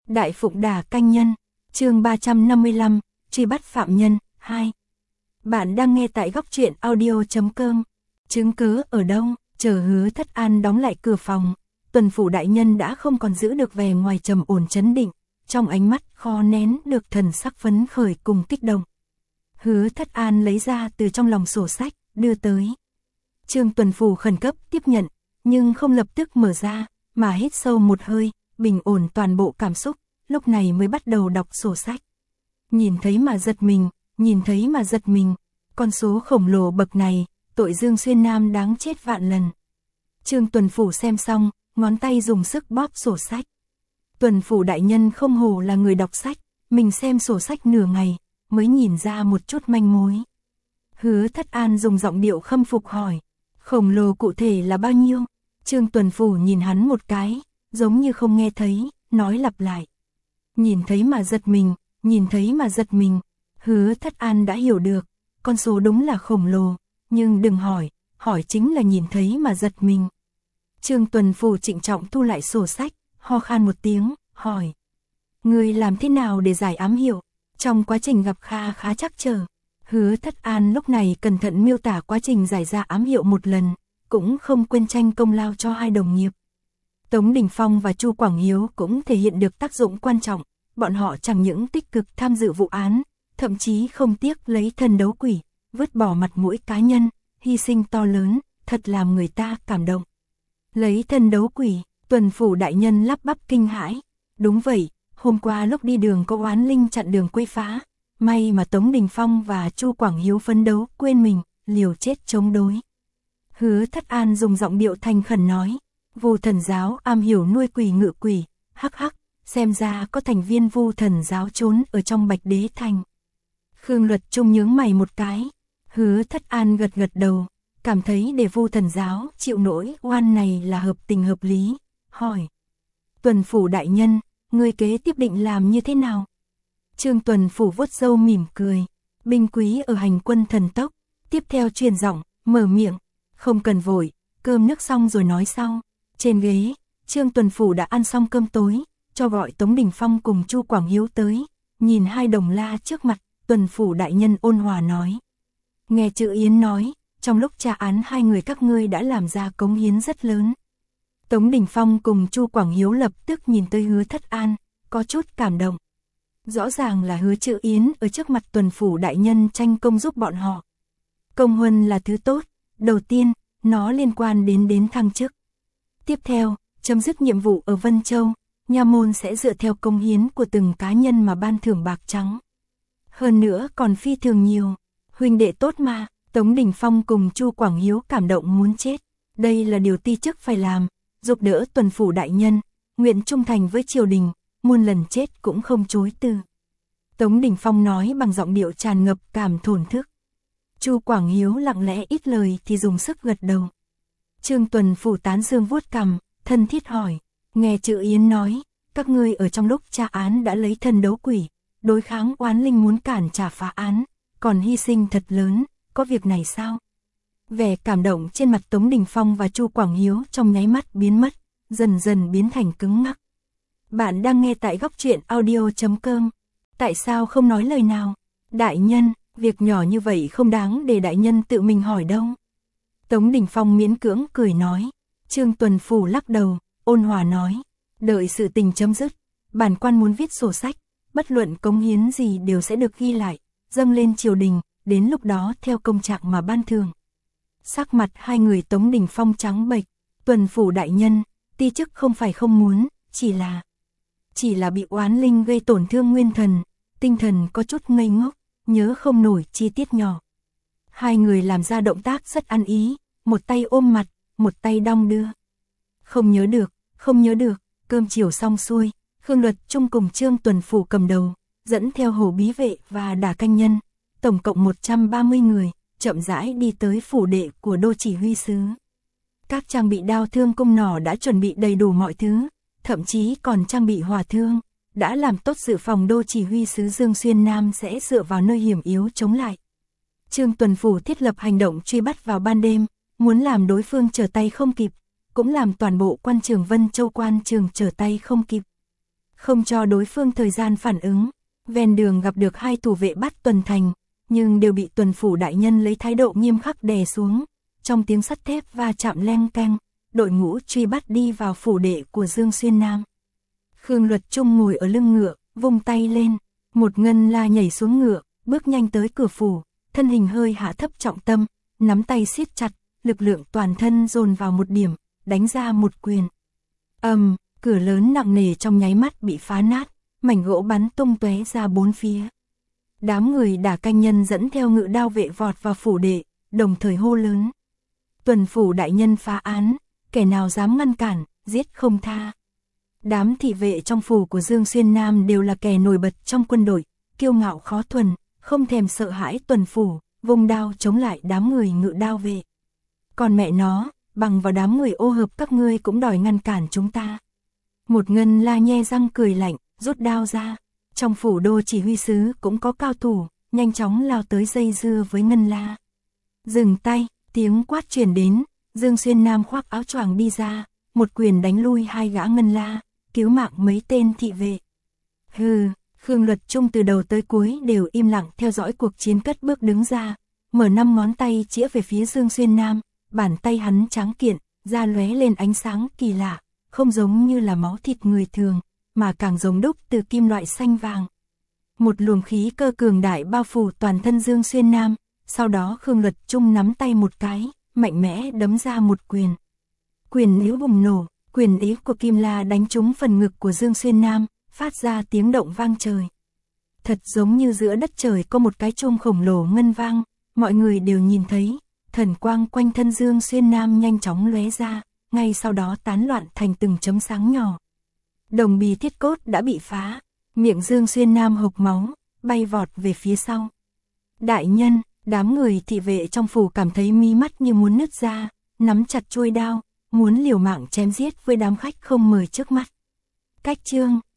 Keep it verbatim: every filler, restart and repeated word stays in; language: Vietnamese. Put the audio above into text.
Đại Phụng Đả Canh Nhân, chương ba trăm năm mươi lăm, truy bắt phạm nhân, hai. Bạn đang nghe tại góc truyện audio chấm com. Chứng cứ ở đâu? Chờ Hứa Thất An đóng lại cửa phòng, tuần phủ đại nhân đã không còn giữ được vẻ ngoài trầm ổn trấn định, trong ánh mắt khó nén được thần sắc phấn khởi cùng kích động. Hứa Thất An lấy ra từ trong lòng sổ sách, đưa tới. Trương tuần phủ khẩn cấp tiếp nhận, nhưng không lập tức mở ra, mà hít sâu một hơi, bình ổn toàn bộ cảm xúc, lúc này mới bắt đầu đọc sổ sách. Nhìn thấy mà giật mình, nhìn thấy mà giật mình, con số khổng lồ bậc này, tội Dương Xuyên Nam đáng chết vạn lần. Trương tuần phủ xem xong, ngón tay dùng sức bóp sổ sách. Tuần phủ đại nhân không hổ là người đọc sách, mình xem sổ sách nửa ngày, mới nhìn ra một chút manh mối. Hứa Thất An dùng giọng điệu khâm phục hỏi, khổng lồ cụ thể là bao nhiêu? Trương tuần phủ nhìn hắn một cái, giống như không nghe thấy, nói lặp lại. Nhìn thấy mà giật mình, nhìn thấy mà giật mình. Hứa Thất An đã hiểu được, con số đúng là khổng lồ, nhưng đừng hỏi, hỏi chính là nhìn thấy mà giật mình. Trương tuần phủ trịnh trọng thu lại sổ sách, ho khan một tiếng, hỏi. Người làm thế nào để giải ám hiệu? Trong quá trình gặp Kha khá trắc trở. Hứa Thất An lúc này cẩn thận miêu tả quá trình giải ra ám hiệu một lần, cũng không quên tranh công lao cho hai đồng nghiệp. Tống Đình Phong và Chu Quảng Hiếu cũng thể hiện được tác dụng quan trọng, bọn họ chẳng những tích cực tham dự vụ án, thậm chí không tiếc lấy thân đấu quỷ, vứt bỏ mặt mũi cá nhân, hy sinh to lớn, thật làm người ta cảm động. Lấy thân đấu quỷ, tuần phủ đại nhân lắp bắp kinh hãi. Đúng vậy, hôm qua lúc đi đường có oán linh chặn đường quấy phá, may mà Tống Đình Phong và Chu Quảng Hiếu phấn đấu quên mình, liều chết chống đối. Hứa Thất An dùng giọng điệu thành khẩn nói, Vu Thần giáo am hiểu nuôi quỷ ngự quỷ, hắc hắc, xem ra có thành viên Vu Thần giáo trốn ở trong Bạch Đế Thành. Khương Luật Trung nhướng mày một cái, Hứa Thất An gật gật đầu, cảm thấy để Vu Thần giáo chịu nỗi oan này là hợp tình hợp lý, hỏi. Tuần phủ đại nhân, người kế tiếp định làm như thế nào? Trương tuần phủ vuốt râu mỉm cười, binh quý ở hành quân thần tốc, tiếp theo truyền giọng, mở miệng, không cần vội, cơm nước xong rồi nói sau. Trên ghế, Trương tuần phủ đã ăn xong cơm tối, cho gọi Tống Đình Phong cùng Chu Quảng Hiếu tới, nhìn hai đồng la trước mặt, tuần phủ đại nhân ôn hòa nói. Nghe chữ Yến nói, trong lúc tra án hai người các ngươi đã làm ra cống hiến rất lớn. Tống Đình Phong cùng Chu Quảng Hiếu lập tức nhìn tới Hứa Thất An, có chút cảm động. Rõ ràng là Hứa chữ Yến ở trước mặt tuần phủ đại nhân tranh công giúp bọn họ. Công huân là thứ tốt, đầu tiên, nó liên quan đến đến thăng chức. Tiếp theo, chấm dứt nhiệm vụ ở Vân Châu, nha môn sẽ dựa theo công hiến của từng cá nhân mà ban thưởng bạc trắng. Hơn nữa còn phi thường nhiều, huynh đệ tốt mà. Tống Đình Phong cùng Chu Quảng Hiếu cảm động muốn chết, đây là điều ti chức phải làm, giúp đỡ tuần phủ đại nhân, nguyện trung thành với triều đình, muôn lần chết cũng không chối từ. Tống Đình Phong nói bằng giọng điệu tràn ngập cảm thổn thức. Chu Quảng Hiếu lặng lẽ ít lời thì dùng sức gật đầu. Trương tuần phủ tán dương vuốt cằm, thân thiết hỏi, nghe chữ Yến nói, các ngươi ở trong lúc tra án đã lấy thân đấu quỷ, đối kháng oán linh muốn cản trả phá án, còn hy sinh thật lớn. Có việc này sao? Vẻ cảm động trên mặt Tống Đình Phong và Chu Quảng Hiếu trong nháy mắt biến mất, dần dần biến thành cứng ngắc. Bạn đang nghe tại góc truyện audio chấm com. Tại sao không nói lời nào? Đại nhân, việc nhỏ như vậy không đáng để đại nhân tự mình hỏi đâu. Tống Đình Phong miễn cưỡng cười nói. Trương tuần phủ lắc đầu, ôn hòa nói. Đợi sự tình chấm dứt, bản quan muốn viết sổ sách, bất luận cống hiến gì đều sẽ được ghi lại, dâng lên triều đình. Đến lúc đó theo công trạng mà ban thưởng. Sắc mặt hai người Tống Đình Phong trắng bệch, tuần phủ đại nhân, ti chức không phải không muốn, chỉ là chỉ là bị oán linh gây tổn thương nguyên thần, tinh thần có chút ngây ngốc, nhớ không nổi chi tiết nhỏ. Hai người làm ra động tác rất ăn ý, một tay ôm mặt, một tay đong đưa. Không nhớ được, không nhớ được, cơm chiều xong xuôi, Khương Luật Trung cùng Trương tuần phủ cầm đầu, dẫn theo Hổ Bí Vệ và Đả Canh Nhân. Tổng cộng một trăm ba mươi người, chậm rãi đi tới phủ đệ của đô chỉ huy sứ. Các trang bị đao thương cung nỏ đã chuẩn bị đầy đủ mọi thứ, thậm chí còn trang bị hỏa thương, đã làm tốt dự phòng đô chỉ huy sứ Dương Xuyên Nam sẽ dựa vào nơi hiểm yếu chống lại. Trương tuần phủ thiết lập hành động truy bắt vào ban đêm, muốn làm đối phương trở tay không kịp, cũng làm toàn bộ quan trường Vân Châu quan trường trở tay không kịp. không cho đối phương thời gian phản ứng. Ven đường gặp được hai thủ vệ bắt tuần thành, nhưng đều bị tuần phủ đại nhân lấy thái độ nghiêm khắc đè xuống. Trong tiếng sắt thép va chạm leng keng, đội ngũ truy bắt đi vào phủ đệ của Dương Xuyên Nam. Khương Luật Trung ngồi ở lưng ngựa, vung tay lên, một ngân la nhảy xuống ngựa, bước nhanh tới cửa phủ, thân hình hơi hạ thấp trọng tâm, nắm tay siết chặt, lực lượng toàn thân dồn vào một điểm, đánh ra một quyền. Ầm, um, cửa lớn nặng nề trong nháy mắt bị phá nát, mảnh gỗ bắn tung tóe ra bốn phía. Đám người đả canh nhân dẫn theo ngự đao vệ vọt vào phủ đệ, đồng thời hô lớn. Tuần phủ đại nhân phá án, kẻ nào dám ngăn cản, giết không tha. Đám thị vệ trong phủ của Dương Xuyên Nam đều là kẻ nổi bật trong quân đội, kiêu ngạo khó thuần, không thèm sợ hãi tuần phủ, vùng đao chống lại đám người ngự đao vệ. Còn mẹ nó, bằng vào đám người ô hợp các ngươi cũng đòi ngăn cản chúng ta. Một ngân la nhe răng cười lạnh, rút đao ra. Trong phủ đô chỉ huy sứ cũng có cao thủ, nhanh chóng lao tới dây dưa với ngân la. Dừng tay, tiếng quát truyền đến, Dương Xuyên Nam khoác áo choàng đi ra, một quyền đánh lui hai gã ngân la, cứu mạng mấy tên thị vệ. Hừ, Khương Luật Trung từ đầu tới cuối đều im lặng theo dõi cuộc chiến, cất bước đứng ra, mở năm ngón tay chĩa về phía Dương Xuyên Nam, bàn tay hắn trắng kiện, da lóe lên ánh sáng kỳ lạ, không giống như là máu thịt người thường, mà càng giống đúc từ kim loại xanh vàng. Một luồng khí cơ cường đại bao phủ toàn thân Dương Xuyên Nam, sau đó Khương Luật Trung nắm tay một cái, mạnh mẽ đấm ra một quyền. Quyền yếu bùng nổ, quyền ý của Kim La đánh trúng phần ngực của Dương Xuyên Nam, phát ra tiếng động vang trời. Thật giống như giữa đất trời có một cái chuông khổng lồ ngân vang, mọi người đều nhìn thấy, thần quang quanh thân Dương Xuyên Nam nhanh chóng lóe ra, ngay sau đó tán loạn thành từng chấm sáng nhỏ. Đồng bì thiết cốt đã bị phá, miệng Dương Xuyên Nam hộc máu, bay vọt về phía sau. Đại nhân, đám người thị vệ trong phủ cảm thấy mí mắt như muốn nứt ra, nắm chặt chuôi đao, muốn liều mạng chém giết với đám khách không mời trước mắt. Cách chương